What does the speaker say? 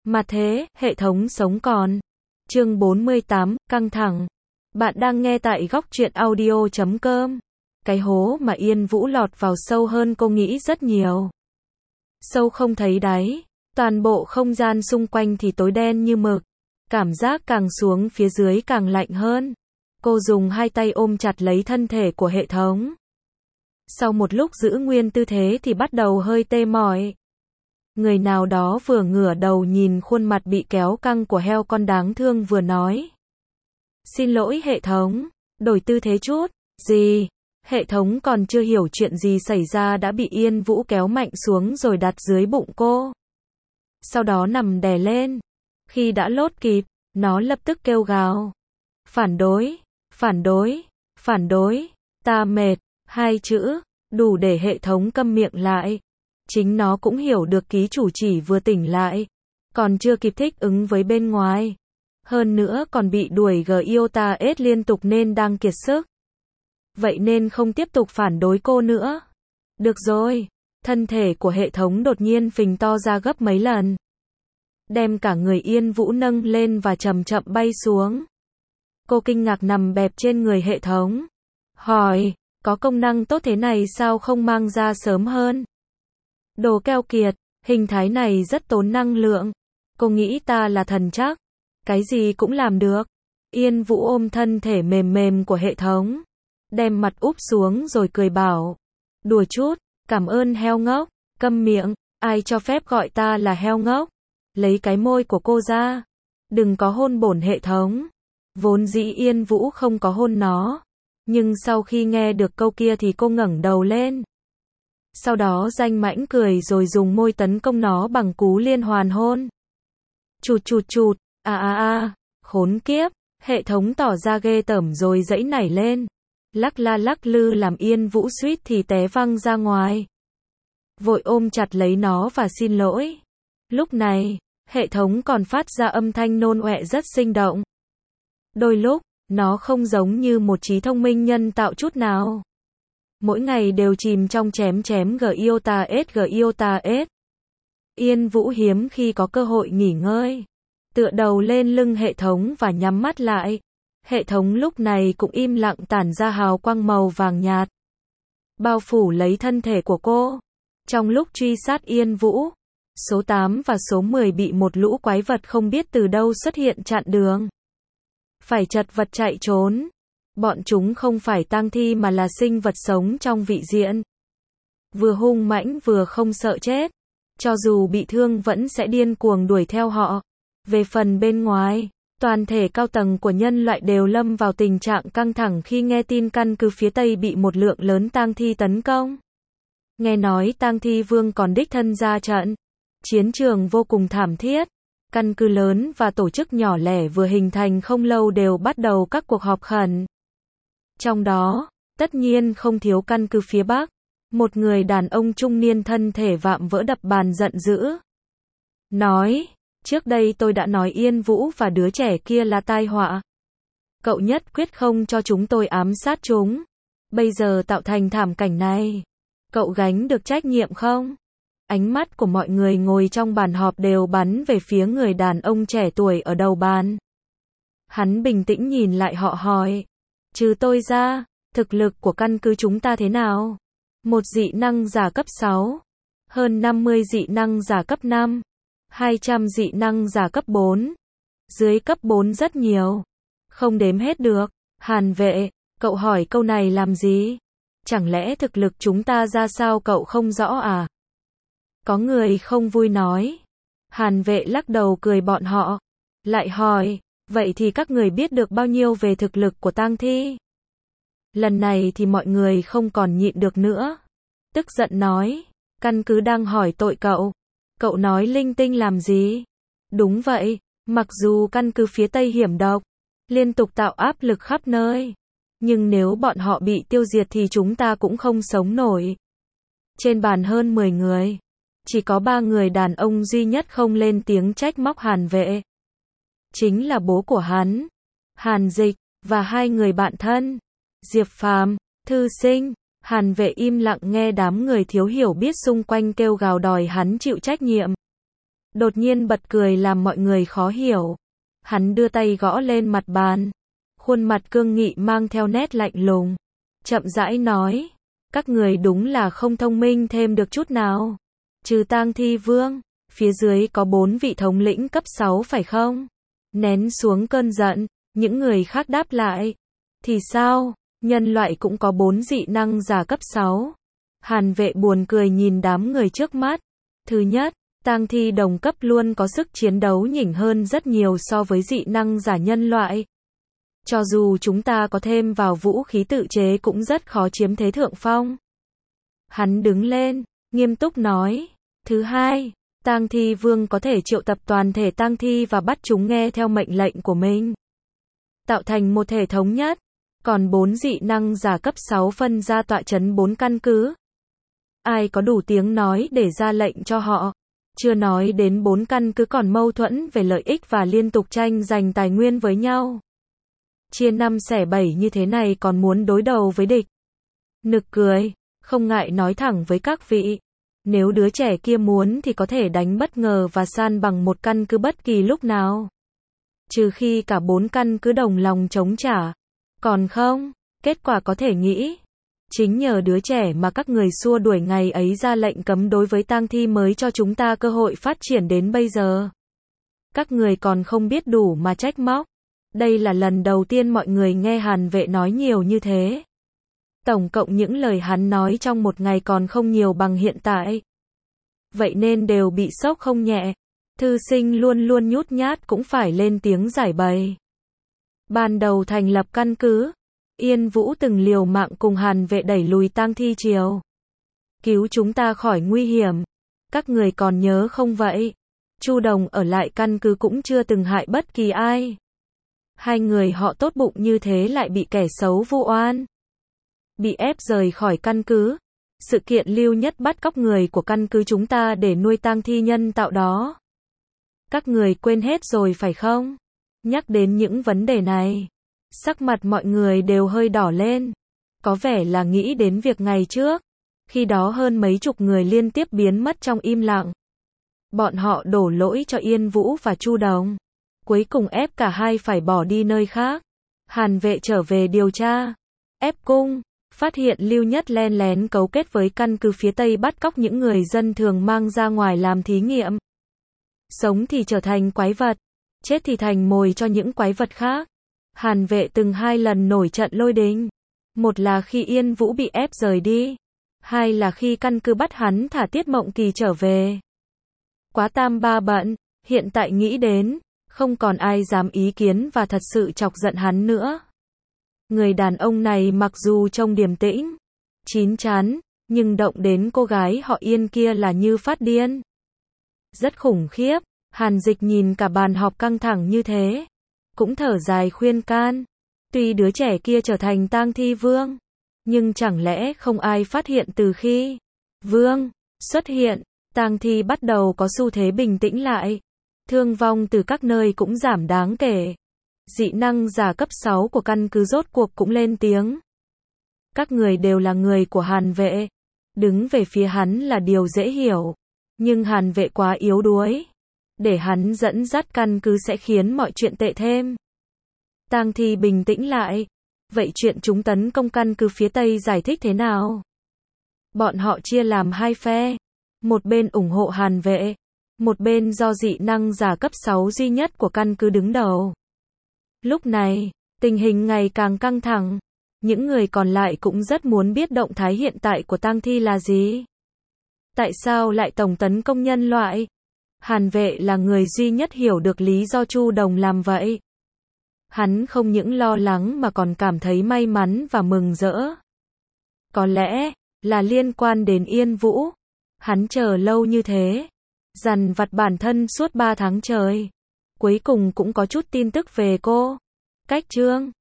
Mà thế, hệ thống sống còn. Chương 48, căng thẳng. Bạn đang nghe tại góc truyện audio.com. Cái hố mà Yên Vũ lọt vào sâu hơn cô nghĩ rất nhiều. Sâu không thấy đáy, toàn bộ không gian xung quanh thì tối đen như mực. Cảm giác càng xuống phía dưới càng lạnh hơn. Cô dùng hai tay ôm chặt lấy thân thể của hệ thống. Sau một lúc giữ nguyên tư thế thì bắt đầu hơi tê mỏi. Người nào đó vừa ngửa đầu nhìn khuôn mặt bị kéo căng của heo con đáng thương vừa nói. Xin lỗi hệ thống, đổi tư thế chút. Gì? Hệ thống còn chưa hiểu chuyện gì xảy ra đã bị Yên Vũ kéo mạnh xuống rồi đặt dưới bụng cô. Sau đó nằm đè lên. Khi đã lốt kịp, nó lập tức kêu gào. Phản đối, phản đối, phản đối, ta mệt, hai chữ, đủ để hệ thống câm miệng lại. Chính nó cũng hiểu được ký chủ chỉ vừa tỉnh lại, còn chưa kịp thích ứng với bên ngoài. Hơn nữa còn bị đuổi Giota S liên tục nên đang kiệt sức. Vậy nên không tiếp tục phản đối cô nữa. Được rồi, thân thể của hệ thống đột nhiên phình to ra gấp mấy lần. Đem cả người Yên Vũ nâng lên và chậm chậm bay xuống. Cô kinh ngạc nằm bẹp trên người hệ thống. Hỏi, có công năng tốt thế này sao không mang ra sớm hơn? Đồ keo kiệt, hình thái này rất tốn năng lượng. Cô nghĩ ta là thần chắc. Cái gì cũng làm được. Yên Vũ ôm thân thể mềm mềm của hệ thống. Đem mặt úp xuống rồi cười bảo. Đùa chút, cảm ơn heo ngốc. Câm miệng, ai cho phép gọi ta là heo ngốc. Lấy cái môi của cô ra. Đừng có hôn bổn hệ thống. Vốn dĩ Yên Vũ không có hôn nó. Nhưng sau khi nghe được câu kia thì cô ngẩng đầu lên. Sau đó danh mãnh cười rồi dùng môi tấn công nó bằng cú liên hoàn hôn. Chụt chụt chụt, khốn kiếp, hệ thống tỏ ra ghê tởm rồi giãy nảy lên. Lắc la lắc lư làm Yên Vũ suýt thì té văng ra ngoài. Vội ôm chặt lấy nó và xin lỗi. Lúc này, hệ thống còn phát ra âm thanh nôn ọe rất sinh động. Đôi lúc, nó không giống như một trí thông minh nhân tạo chút nào. Mỗi ngày đều chìm trong chém Giota S. Yên Vũ hiếm khi có cơ hội nghỉ ngơi. Tựa đầu lên lưng hệ thống và nhắm mắt lại. Hệ thống lúc này cũng im lặng tản ra hào quang màu vàng nhạt. Bao phủ lấy thân thể của cô. Trong lúc truy sát Yên Vũ, số 8 và số 10 bị một lũ quái vật không biết từ đâu xuất hiện chặn đường. Phải chật vật chạy trốn. Bọn chúng không phải tang thi mà là sinh vật sống trong vị diện. Vừa hung mãnh vừa không sợ chết. Cho dù bị thương vẫn sẽ điên cuồng đuổi theo họ. Về phần bên ngoài, toàn thể cao tầng của nhân loại đều lâm vào tình trạng căng thẳng khi nghe tin căn cứ phía Tây bị một lượng lớn tang thi tấn công. Nghe nói tang thi vương còn đích thân ra trận. Chiến trường vô cùng thảm thiết. Căn cứ lớn và tổ chức nhỏ lẻ vừa hình thành không lâu đều bắt đầu các cuộc họp khẩn. Trong đó, tất nhiên không thiếu căn cứ phía Bắc. Một người đàn ông trung niên thân thể vạm vỡ đập bàn giận dữ. Nói, trước đây tôi đã nói Yên Vũ và đứa trẻ kia là tai họa. Cậu nhất quyết không cho chúng tôi ám sát chúng. Bây giờ tạo thành thảm cảnh này. Cậu gánh được trách nhiệm không? Ánh mắt của mọi người ngồi trong bàn họp đều bắn về phía người đàn ông trẻ tuổi ở đầu bàn. Hắn bình tĩnh nhìn lại họ hỏi. Trừ tôi ra, thực lực của căn cứ chúng ta thế nào? Một dị năng giả cấp 6, hơn 50 dị năng giả cấp 5, 200 dị năng giả cấp 4, dưới cấp 4 rất nhiều, không đếm hết được. Hàn Vệ, cậu hỏi câu này làm gì? Chẳng lẽ thực lực chúng ta ra sao cậu không rõ à? Có người không vui nói. Hàn Vệ lắc đầu cười bọn họ, lại hỏi, vậy thì các người biết được bao nhiêu về thực lực của tang thi? Lần này thì mọi người không còn nhịn được nữa. Tức giận nói, căn cứ đang hỏi tội cậu. Cậu nói linh tinh làm gì? Đúng vậy, mặc dù căn cứ phía Tây hiểm độc, liên tục tạo áp lực khắp nơi. Nhưng nếu bọn họ bị tiêu diệt thì chúng ta cũng không sống nổi. Trên bàn hơn 10 người. Chỉ có 3 người đàn ông duy nhất không lên tiếng trách móc Hàn Vệ. Chính là bố của hắn, Hàn Dịch, và 2 người bạn thân, Diệp Phàm, Thư Sinh. Hàn Vệ im lặng nghe đám người thiếu hiểu biết xung quanh kêu gào đòi hắn chịu trách nhiệm. đột nhiên bật cười làm mọi người khó hiểu. Hắn đưa tay gõ lên mặt bàn. Khuôn mặt cương nghị mang theo nét lạnh lùng. Chậm rãi nói. Các người đúng là không thông minh thêm được chút nào. Trừ Tang Thi Vương, phía dưới có 4 vị thống lĩnh cấp 6 phải không? Nén xuống cơn giận, những người khác đáp lại. Thì sao? Nhân loại cũng có 4 dị năng giả cấp 6. Hàn Vệ buồn cười nhìn đám người trước mắt. Thứ nhất, tang thi đồng cấp luôn có sức chiến đấu nhỉnh hơn rất nhiều so với dị năng giả nhân loại. Cho dù chúng ta có thêm vào vũ khí tự chế cũng rất khó chiếm thế thượng phong. Hắn đứng lên, nghiêm túc nói. Thứ hai, tang thi vương có thể triệu tập toàn thể tang thi và bắt chúng nghe theo mệnh lệnh của mình, tạo thành một thể thống nhất. Còn 4 dị năng giả cấp 6 phân ra tọa trấn 4 căn cứ. Ai có đủ tiếng nói để ra lệnh cho họ. Chưa nói đến 4 căn cứ còn mâu thuẫn về lợi ích và liên tục tranh giành tài nguyên với nhau. Chia 5 xẻ 7 như thế này còn muốn đối đầu với địch. Nực cười, không ngại nói thẳng với các vị. Nếu đứa trẻ kia muốn thì có thể đánh bất ngờ và san bằng một căn cứ bất kỳ lúc nào. Trừ khi cả 4 căn cứ đồng lòng chống trả. Còn không, kết quả có thể nghĩ. Chính nhờ đứa trẻ mà các người xua đuổi ngày ấy ra lệnh cấm đối với tang thi mới cho chúng ta cơ hội phát triển đến bây giờ. Các người còn không biết đủ mà trách móc. Đây là lần đầu tiên mọi người nghe Hàn Vệ nói nhiều như thế. Tổng cộng những lời hắn nói trong một ngày còn không nhiều bằng hiện tại. Vậy nên đều bị sốc không nhẹ. Thư sinh luôn luôn nhút nhát cũng phải lên tiếng giải bày. Ban đầu thành lập căn cứ, Yên Vũ từng liều mạng cùng Hàn Vệ đẩy lùi tang thi triều. Cứu chúng ta khỏi nguy hiểm. Các người còn nhớ không vậy? Chu Đồng ở lại căn cứ cũng chưa từng hại bất kỳ ai. Hai người họ tốt bụng như thế lại bị kẻ xấu vu oan. Bị ép rời khỏi căn cứ. Sự kiện Lưu Nhất bắt cóc người của căn cứ chúng ta để nuôi tang thi nhân tạo đó. Các người quên hết rồi phải không? Nhắc đến những vấn đề này, sắc mặt mọi người đều hơi đỏ lên. Có vẻ là nghĩ đến việc ngày trước, khi đó hơn mấy chục người liên tiếp biến mất trong im lặng. Bọn họ đổ lỗi cho Yên Vũ và Chu Đồng. Cuối cùng ép cả hai phải bỏ đi nơi khác. Hàn Vệ trở về điều tra. Ép cung, phát hiện Lưu Nhất len lén cấu kết với căn cứ phía Tây bắt cóc những người dân thường mang ra ngoài làm thí nghiệm. Sống thì trở thành quái vật, chết thì thành mồi cho những quái vật khác. Hàn Vệ từng 2 lần nổi trận lôi đình. Một là khi Yên Vũ bị ép rời đi. 2 là khi căn cứ bắt hắn thả Tiết Mộng Kỳ trở về. Quá tam ba bận, hiện tại nghĩ đến, không còn ai dám ý kiến và thật sự chọc giận hắn nữa. Người đàn ông này mặc dù trông điềm tĩnh, chín chắn, nhưng động đến cô gái họ Yên kia là như phát điên. Rất khủng khiếp. Hàn Dịch nhìn cả bàn họp căng thẳng như thế, cũng thở dài khuyên can. Tuy đứa trẻ kia trở thành tang thi vương, nhưng chẳng lẽ không ai phát hiện từ khi vương xuất hiện, tang thi bắt đầu có xu thế bình tĩnh lại. Thương vong từ các nơi cũng giảm đáng kể. Dị năng giả cấp 6 của căn cứ rốt cuộc cũng lên tiếng. Các người đều là người của Hàn Vệ. Đứng về phía hắn là điều dễ hiểu. Nhưng Hàn Vệ quá yếu đuối. Để hắn dẫn dắt căn cứ sẽ khiến mọi chuyện tệ thêm. Tang thi bình tĩnh lại. Vậy chuyện chúng tấn công căn cứ phía Tây giải thích thế nào? Bọn họ chia làm 2 phe. Một bên ủng hộ Hàn Vệ. Một bên do dị năng giả cấp 6 duy nhất của căn cứ đứng đầu. Lúc này, tình hình ngày càng căng thẳng. Những người còn lại cũng rất muốn biết động thái hiện tại của tang thi là gì. Tại sao lại tổng tấn công nhân loại? Hàn Vệ là người duy nhất hiểu được lý do Chu Đồng làm vậy. Hắn không những lo lắng mà còn cảm thấy may mắn và mừng rỡ. Có lẽ là liên quan đến Yên Vũ. Hắn chờ lâu như thế, dằn vặt bản thân suốt 3 tháng trời. Cuối cùng cũng có chút tin tức về cô. Cách chương